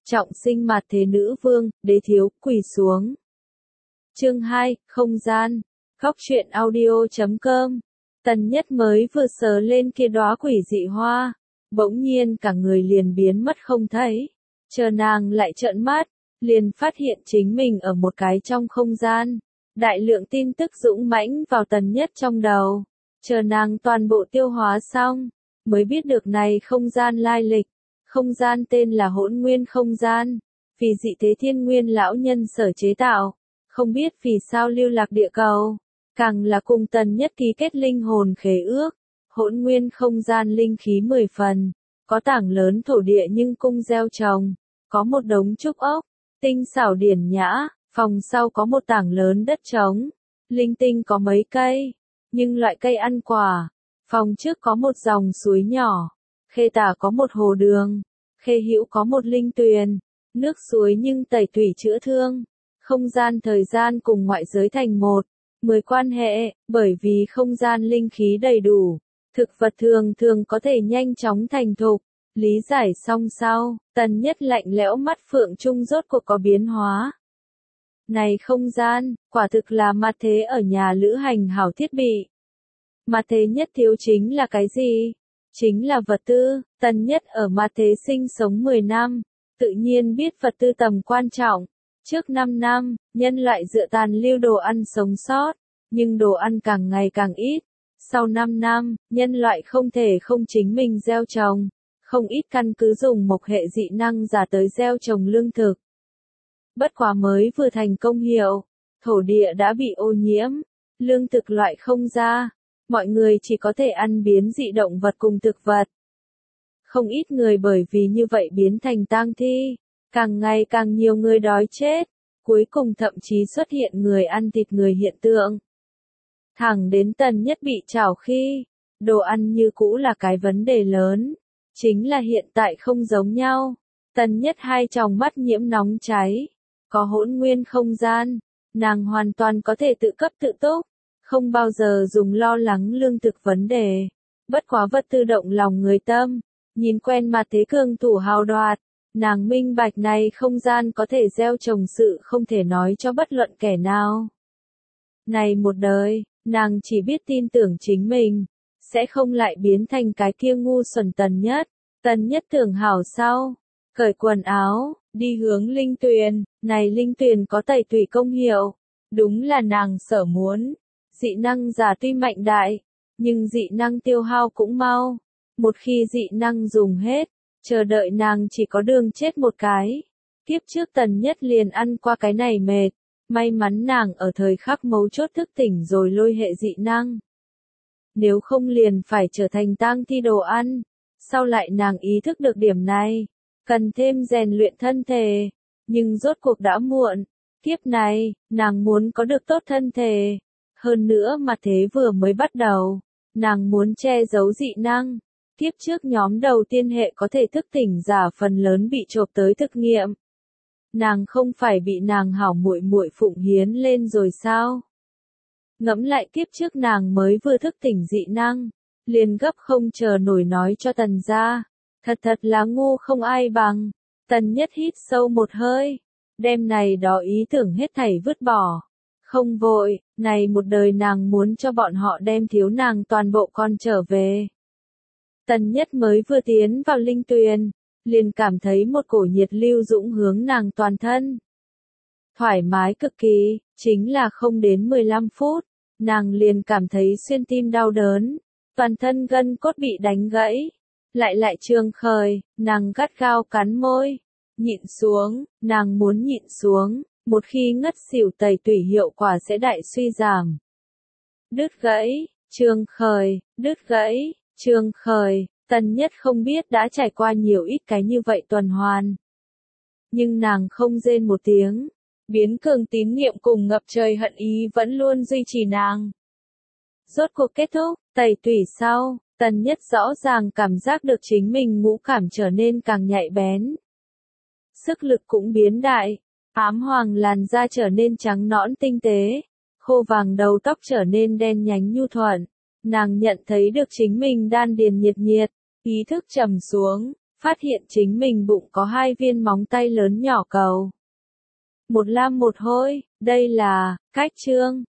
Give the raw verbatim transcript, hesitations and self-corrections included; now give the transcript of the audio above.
Trọng sinh mặt thế nữ vương, đế thiếu, quỳ xuống. Chương hai, không gian. Góc truyện audio chấm com. Tần Nhất mới vừa sờ lên kia đóa quỷ dị hoa, bỗng nhiên cả người liền biến mất không thấy. Chờ nàng lại trợn mắt, liền phát hiện chính mình ở một cái trong không gian. Đại lượng tin tức dũng mãnh vào Tần Nhất trong đầu. Chờ nàng toàn bộ tiêu hóa xong, mới biết được này không gian lai lịch. Không gian tên là Hỗn Nguyên không gian, vì dị thế thiên nguyên lão nhân sở chế tạo, không biết vì sao lưu lạc địa cầu, càng là cùng Tần Nhất ký kết linh hồn khế ước. Hỗn Nguyên không gian linh khí mười phần, có tảng lớn thổ địa nhưng cung gieo trồng, có một đống trúc ốc, tinh xảo điển nhã, phòng sau có một tảng lớn đất trống, linh tinh có mấy cây, nhưng loại cây ăn quả, phòng trước có một dòng suối nhỏ. Khê tả có một hồ đường, khê hữu có một linh tuyền, nước suối nhưng tẩy tủy chữa thương, không gian thời gian cùng ngoại giới thành một, mười quan hệ, bởi vì không gian linh khí đầy đủ, thực vật thường thường có thể nhanh chóng thành thục, lý giải xong sau, Tần Nhất lạnh lẽo mắt phượng trung rốt cuộc có biến hóa. Này không gian, quả thực là mặt thế ở nhà lữ hành hảo thiết bị. Mặt thế nhất thiếu chính là cái gì? Chính là vật tư. Tần Nhất ở mặt thế sinh sống mười năm, tự nhiên biết vật tư tầm quan trọng. Trước năm năm, nhân loại dựa tàn lưu đồ ăn sống sót, nhưng đồ ăn càng ngày càng ít. Sau năm năm, nhân loại không thể không chính mình gieo trồng, không ít căn cứ dùng một hệ dị năng giả tới gieo trồng lương thực. Bất quá mới vừa thành công hiệu, thổ địa đã bị ô nhiễm, lương thực loại không ra. Mọi người chỉ có thể ăn biến dị động vật cùng thực vật. Không ít người bởi vì như vậy biến thành tang thi, càng ngày càng nhiều người đói chết, cuối cùng thậm chí xuất hiện người ăn thịt người hiện tượng. Thẳng đến Tần Nhất bị trảo khi, đồ ăn như cũ là cái vấn đề lớn, chính là hiện tại không giống nhau. Tần Nhất hai tròng mắt nhiễm nóng cháy, có hỗn nguyên không gian, nàng hoàn toàn có thể tự cấp tự túc. Không bao giờ dùng lo lắng lương thực vấn đề, bất quá vật tư động lòng người tâm, nhìn quen mặt thế cường thủ hào đoạt, nàng minh bạch này không gian có thể gieo trồng sự không thể nói cho bất luận kẻ nào. Này một đời, nàng chỉ biết tin tưởng chính mình, sẽ không lại biến thành cái kia ngu xuẩn Tần Nhất. Tần Nhất tưởng hảo sau, cởi quần áo, đi hướng linh tuyền, này linh tuyền có tẩy tủy công hiệu, đúng là nàng sở muốn. Dị năng giả tuy mạnh đại, nhưng dị năng tiêu hao cũng mau. Một khi dị năng dùng hết, chờ đợi nàng chỉ có đường chết một cái. Kiếp trước Tần Nhất liền ăn qua cái này mệt, may mắn nàng ở thời khắc mấu chốt thức tỉnh rồi lôi hệ dị năng. Nếu không liền phải trở thành tang thi đồ ăn. Sau lại nàng ý thức được điểm này, cần thêm rèn luyện thân thể, nhưng rốt cuộc đã muộn. Kiếp này, nàng muốn có được tốt thân thể. Hơn nữa mặt thế vừa mới bắt đầu, nàng muốn che giấu dị năng. Kiếp trước nhóm đầu tiên hệ có thể thức tỉnh giả phần lớn bị chộp tới thực nghiệm. Nàng không phải bị nàng hảo muội muội phụng hiến lên rồi sao? Ngẫm lại kiếp trước nàng mới vừa thức tỉnh dị năng, liền gấp không chờ nổi nói cho Tần gia, thật thật là ngu không ai bằng. Tần Nhất hít sâu một hơi, đem này đó ý tưởng hết thảy vứt bỏ. Không vội, này một đời nàng muốn cho bọn họ đem thiếu nàng toàn bộ con trở về. Tần Nhất mới vừa tiến vào linh tuyền, liền cảm thấy một cổ nhiệt lưu dũng hướng nàng toàn thân. Thoải mái cực kỳ, chính là không đến mười lăm phút, nàng liền cảm thấy xuyên tim đau đớn, toàn thân gân cốt bị đánh gãy, lại lại trương khởi, nàng gắt gao cắn môi, nhịn xuống, nàng muốn nhịn xuống. Một khi ngất xỉu tẩy tủy hiệu quả sẽ đại suy giảm. Đứt gãy, trương khởi, đứt gãy, trương khởi, Tần Nhất không biết đã trải qua nhiều ít cái như vậy tuần hoàn. Nhưng nàng không rên một tiếng, biến cường tín niệm cùng ngập trời hận ý vẫn luôn duy trì nàng. Rốt cuộc kết thúc, tẩy tủy sau, Tần Nhất rõ ràng cảm giác được chính mình ngũ cảm trở nên càng nhạy bén. Sức lực cũng biến đại. Ám hoàng làn da trở nên trắng nõn tinh tế, khô vàng đầu tóc trở nên đen nhánh nhu thuận. Nàng nhận thấy được chính mình đan điền nhiệt nhiệt, ý thức trầm xuống, phát hiện chính mình bụng có hai viên móng tay lớn nhỏ cầu. Một lam một hôi, đây là cách chương.